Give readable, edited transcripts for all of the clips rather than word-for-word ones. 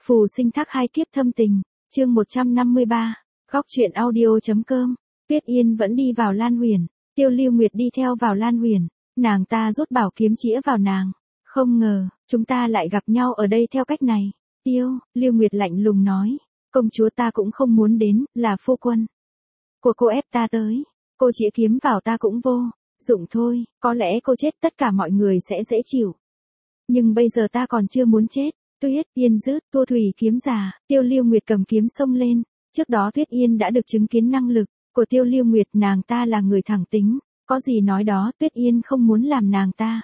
Phù sinh thác hai kiếp thâm tình, chương 153, góc truyện audio.com. Tuyết Yên vẫn đi vào Lan Huyền, Tiêu Lưu Nguyệt đi theo vào Lan Huyền, nàng ta rút bảo kiếm chĩa vào nàng. Không ngờ, chúng ta lại gặp nhau ở đây theo cách này. Lưu Nguyệt lạnh lùng nói, công chúa ta cũng không muốn đến, là phu quân của cô ép ta tới. Cô chĩa kiếm vào ta cũng vô dụng thôi, có lẽ cô chết tất cả mọi người sẽ dễ chịu. Nhưng bây giờ ta còn chưa muốn chết. Tuyết Yên rứt tua thủy kiếm giả, Tiêu Lưu Nguyệt cầm kiếm xông lên. Trước đó Tuyết Yên đã được chứng kiến năng lực của Tiêu Lưu Nguyệt, nàng ta là người thẳng tính, có gì nói đó. Tuyết Yên không muốn làm nàng ta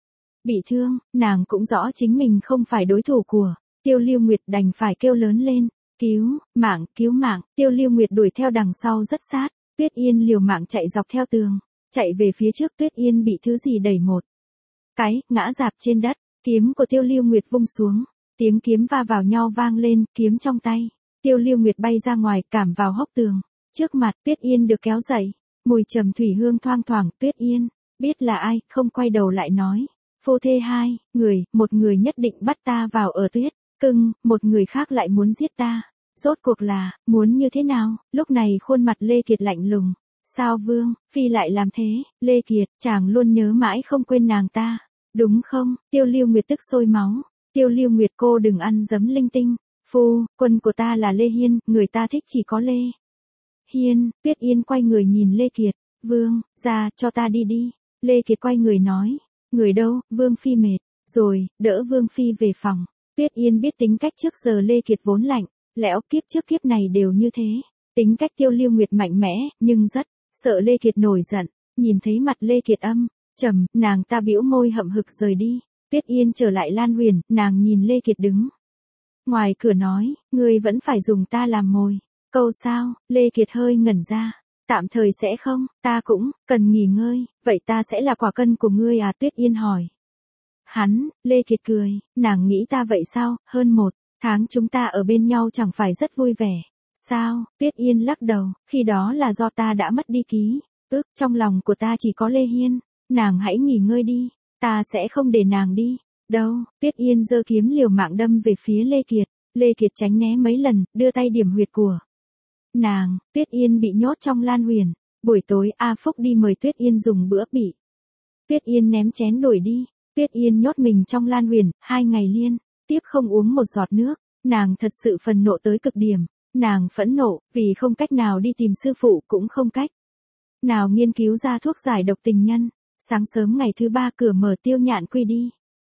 bị thương, nàng cũng rõ chính mình không phải đối thủ của Tiêu Lưu Nguyệt, đành phải kêu lớn lên, cứu mạng. Tiêu Lưu Nguyệt đuổi theo đằng sau rất sát, Tuyết Yên liều mạng chạy dọc theo tường, chạy về phía trước. Tuyết Yên bị thứ gì đẩy một cái, ngã rạp trên đất. Kiếm của Tiêu Lưu Nguyệt vung xuống, tiếng kiếm va vào nhau vang lên, kiếm trong tay Tiêu Lưu Nguyệt bay ra ngoài, cảm vào hốc tường. Trước mặt Tuyết Yên được kéo dậy, mùi trầm thủy hương thoang thoảng. Tuyết Yên biết là ai, không quay đầu lại nói, phô thê hai người, một người nhất định bắt ta vào ở Tuyết Cưng, một người khác lại muốn giết ta. Rốt cuộc là muốn như thế nào? Lúc này khuôn mặt Lê Kiệt lạnh lùng. Sao Vương Phi lại làm thế? Lê Kiệt, chàng luôn nhớ mãi không quên nàng ta, đúng không? Tiêu Lưu Nguyệt tức sôi máu. Tiêu Lưu Nguyệt, cô đừng ăn dấm linh tinh. Phu quân của ta là Lê Hiên, người ta thích chỉ có Lê Hiên. Tuyết Yên quay người nhìn Lê Kiệt, Vương ra cho ta đi đi. Lê Kiệt quay người nói, người đâu? Vương Phi mệt rồi, đỡ Vương Phi về phòng. Tuyết Yên biết tính cách trước giờ Lê Kiệt vốn lạnh lẽo, kiếp trước kiếp này đều như thế. Tính cách Tiêu Lưu Nguyệt mạnh mẽ, nhưng rất sợ Lê Kiệt nổi giận. Nhìn thấy mặt Lê Kiệt âm trầm, nàng ta bĩu môi hậm hực rời đi. Tuyết Yên trở lại Lan Huyền, nàng nhìn Lê Kiệt đứng ngoài cửa nói, ngươi vẫn phải dùng ta làm mồi câu sao? Lê Kiệt hơi ngẩn ra, tạm thời sẽ không, ta cũng cần nghỉ ngơi. Vậy ta sẽ là quả cân của ngươi à? Tuyết Yên hỏi hắn. Lê Kiệt cười, nàng nghĩ ta vậy sao? Hơn 1 tháng chúng ta ở bên nhau chẳng phải rất vui vẻ sao? Tuyết Yên lắc đầu, khi đó là do ta đã mất đi ký ức, trong lòng của ta chỉ có Lê Hiên. Nàng hãy nghỉ ngơi đi, ta sẽ không để nàng đi đâu. Tuyết Yên giơ kiếm liều mạng đâm về phía Lê Kiệt. Lê Kiệt tránh né mấy lần, đưa tay điểm huyệt của nàng. Tuyết Yên bị nhốt trong Lan Huyền. Buổi tối A Phúc đi mời Tuyết Yên dùng bữa, bị Tuyết Yên ném chén đuổi đi. Tuyết Yên nhốt mình trong Lan Huyền 2 ngày liên tiếp không uống một giọt nước. Nàng thật sự phần nộ tới cực điểm. Nàng phẫn nộ vì không cách nào đi tìm sư phụ, cũng không cách nào nghiên cứu ra thuốc giải độc tình nhân. Sáng sớm ngày thứ 3 cửa mở, Tiêu Nhạn Quy đi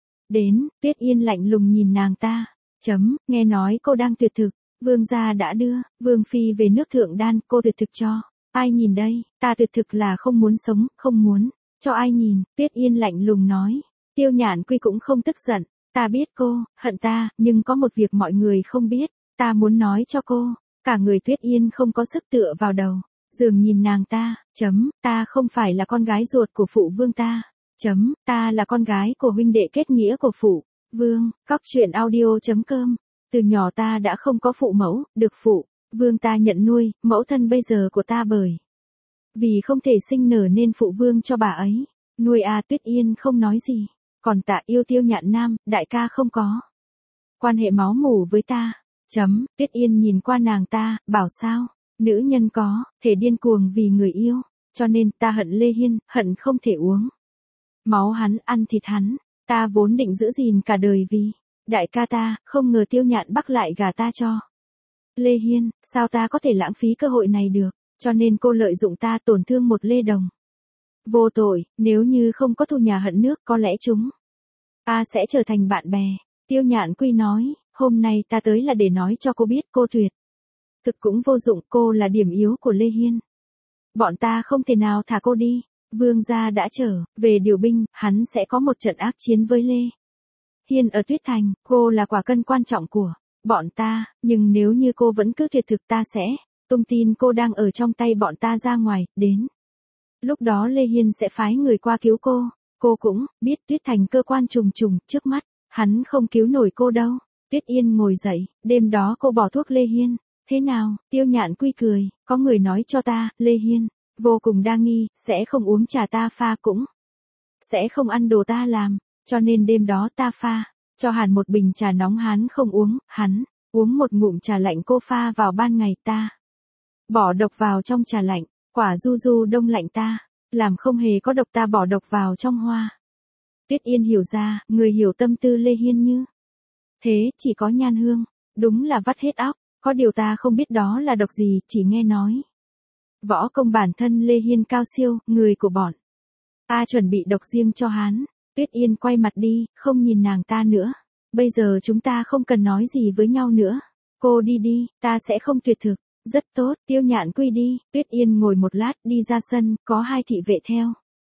đến. Tuyết Yên lạnh lùng nhìn nàng ta. Nghe nói cô đang tuyệt thực, Vương gia đã đưa Vương Phi về nước thượng đan, cô tuyệt thực cho ai nhìn đây? Ta tuyệt thực là không muốn sống, không muốn cho ai nhìn. Tuyết Yên lạnh lùng nói. Tiêu Nhạn Quy cũng không tức giận. Ta biết cô hận ta, nhưng có một việc mọi người không biết, ta muốn nói cho cô. Cả người Tuyết Yên không có sức tựa vào đầu giường, nhìn nàng ta. Ta không phải là con gái ruột của phụ vương ta. Ta là con gái của huynh đệ kết nghĩa của phụ vương. Góc truyện audio.com. Từ nhỏ ta đã không có phụ mẫu, được phụ vương ta nhận nuôi. Mẫu thân bây giờ của ta bởi vì không thể sinh nở nên phụ vương cho bà ấy nuôi. Tuyết Yên không nói gì. Còn ta yêu Tiêu Nhạn Nam, đại ca không có quan hệ máu mủ với ta. Tuyết Yên nhìn qua nàng ta, bảo sao? Nữ nhân có thể điên cuồng vì người yêu, cho nên ta hận Lê Hiên, hận không thể uống máu hắn, ăn thịt hắn. Ta vốn định giữ gìn cả đời vì đại ca ta, không ngờ Tiêu Nhạn Bắc lại gả ta cho Lê Hiên. Sao ta có thể lãng phí cơ hội này được? Cho nên cô lợi dụng ta tổn thương một Lê Đồng vô tội. Nếu như không có thù nhà hận nước, có lẽ chúng ta sẽ trở thành bạn bè. Tiêu Nhạn Quy nói, hôm nay ta tới là để nói cho cô biết cô tuyệt thực cũng vô dụng, cô là điểm yếu của Lê Hiên. Bọn ta không thể nào thả cô đi. Vương gia đã trở về điều binh, hắn sẽ có một trận ác chiến với Lê Hiên ở Tuyết Thành. Cô là quả cân quan trọng của bọn ta, nhưng nếu như cô vẫn cứ tuyệt thực, ta sẽ tung tin cô đang ở trong tay bọn ta ra ngoài. Đến lúc đó Lê Hiên sẽ phái người qua cứu cô. Cô cũng biết Tuyết Thành cơ quan trùng trùng, trước mắt hắn không cứu nổi cô đâu. Tuyết Yên ngồi dậy, đêm đó cô bỏ thuốc Lê Hiên. Thế nào? Tiêu Nhạn Quy cười, có người nói cho ta, Lê Hiên vô cùng đa nghi, sẽ không uống trà ta pha, cũng sẽ không ăn đồ ta làm, cho nên đêm đó ta pha cho Hàn một bình trà nóng, hắn không uống. Hắn Uống một ngụm trà lạnh cô pha vào ban ngày ta. Bỏ độc vào trong trà lạnh, quả du du đông lạnh ta. Làm không hề có độc ta bỏ độc vào trong hoa. Tuyết Yên hiểu ra, người hiểu tâm tư Lê Hiên như thế chỉ có Nhan Hương. Đúng là vắt hết óc, có điều ta không biết đó là độc gì, chỉ nghe nói. Võ công bản thân Lê Hiên cao siêu, người của bọn A chuẩn bị độc riêng cho hắn. Tuyết Yên quay mặt đi, không nhìn nàng ta nữa. Bây giờ chúng ta không cần nói gì với nhau nữa. Cô đi đi, ta sẽ không tuyệt thực. Rất tốt, Tiêu Nhạn quy đi. Tuyết Yên ngồi một lát đi ra sân, có 2 thị vệ theo.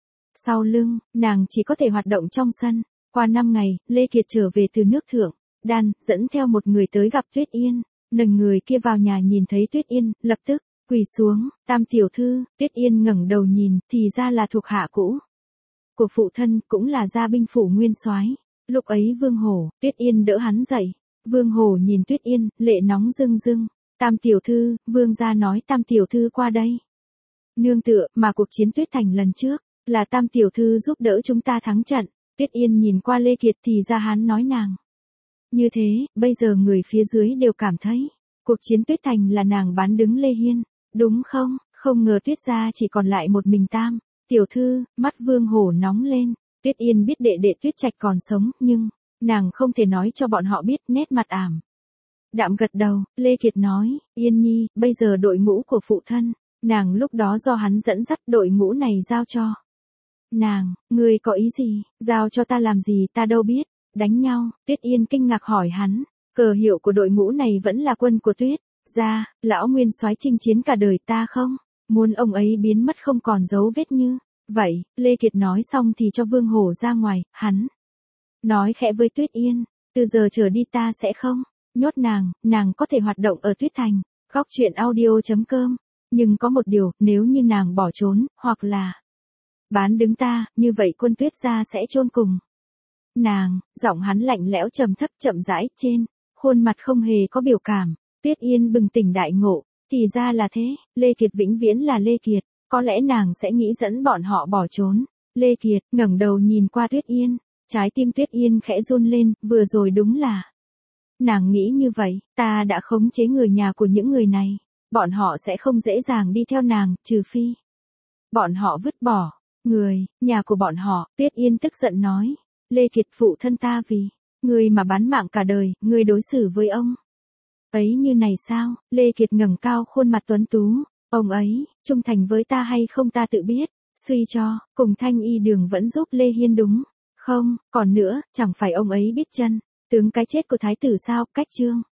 Sau lưng, nàng chỉ có thể hoạt động trong sân. Qua 5 ngày, Lê Kiệt trở về từ nước Thượng Đan, dẫn theo một người tới gặp Tuyết Yên. Nâng người kia vào nhà nhìn thấy Tuyết Yên, lập tức quỳ xuống. Tam tiểu thư. Tuyết Yên ngẩng đầu nhìn, thì ra là thuộc hạ cũ của phụ thân, cũng là gia binh phủ nguyên soái. Lúc ấy Vương Hổ. Tuyết Yên đỡ hắn dậy. Vương Hổ nhìn Tuyết Yên, lệ nóng rưng rưng. Tam tiểu thư, Vương gia nói Tam tiểu thư qua đây. Nương tựa, mà cuộc chiến Tuyết Thành lần trước, là Tam tiểu thư giúp đỡ chúng ta thắng trận. Tuyết Yên nhìn qua Lê Kiệt thì ra hắn nói nàng. Như thế, bây giờ người phía dưới đều cảm thấy, cuộc chiến Tuyết Thành là nàng bán đứng Lê Hiên, đúng không? Không ngờ Tuyết gia chỉ còn lại một mình Tam tiểu thư. Mắt Vương Hổ nóng lên. Tuyết Yên biết đệ đệ Tuyết Trạch còn sống, nhưng nàng không thể nói cho bọn họ biết, nét mặt ảm đạm gật đầu. Lê Kiệt nói, Yên nhi, bây giờ đội ngũ của phụ thân, nàng lúc đó do hắn dẫn dắt, đội ngũ này giao cho nàng. Ngươi có ý gì? Giao cho ta làm gì, ta đâu biết. Đánh nhau. Tuyết Yên kinh ngạc hỏi hắn. Cờ hiệu của đội ngũ này vẫn là quân của Tuyết gia. Lão nguyên soái chinh chiến cả đời, ta không muốn ông ấy biến mất không còn dấu vết như vậy. Lê Kiệt nói xong thì cho Vương Hổ ra ngoài. Hắn nói khẽ với Tuyết Yên, từ giờ trở đi ta sẽ không nhốt nàng có thể hoạt động ở Tuyết Thành. Góc truyện audio.com. Nhưng có một điều, nếu như nàng bỏ trốn, hoặc là bán đứng ta, như vậy quân Tuyết gia sẽ chôn cùng nàng. Giọng hắn lạnh lẽo trầm thấp chậm rãi, trên khuôn mặt không hề có biểu cảm. Tuyết Yên bừng tỉnh đại ngộ, thì ra là thế. Lê Kiệt vĩnh viễn là Lê Kiệt, có lẽ nàng sẽ nghĩ dẫn bọn họ bỏ trốn. Lê Kiệt ngẩng đầu nhìn qua Tuyết Yên, trái tim Tuyết Yên khẽ run lên. Vừa rồi đúng là nàng nghĩ như vậy. Ta đã khống chế người nhà của những người này, bọn họ sẽ không dễ dàng đi theo nàng, trừ phi bọn họ vứt bỏ người nhà của bọn họ. Tuyết Yên tức giận nói, Lê Kiệt phụ thân ta vì người mà bán mạng cả đời, người đối xử với ông ấy như này sao? Lê Kiệt ngẩng cao khuôn mặt tuấn tú. Ông ấy trung thành với ta hay không ta tự biết. Suy cho cùng Thanh Y Đường vẫn giúp Lê Hiên đúng không? Còn nữa, chẳng phải ông ấy biết chân tướng cái chết của thái tử sao? Cách chương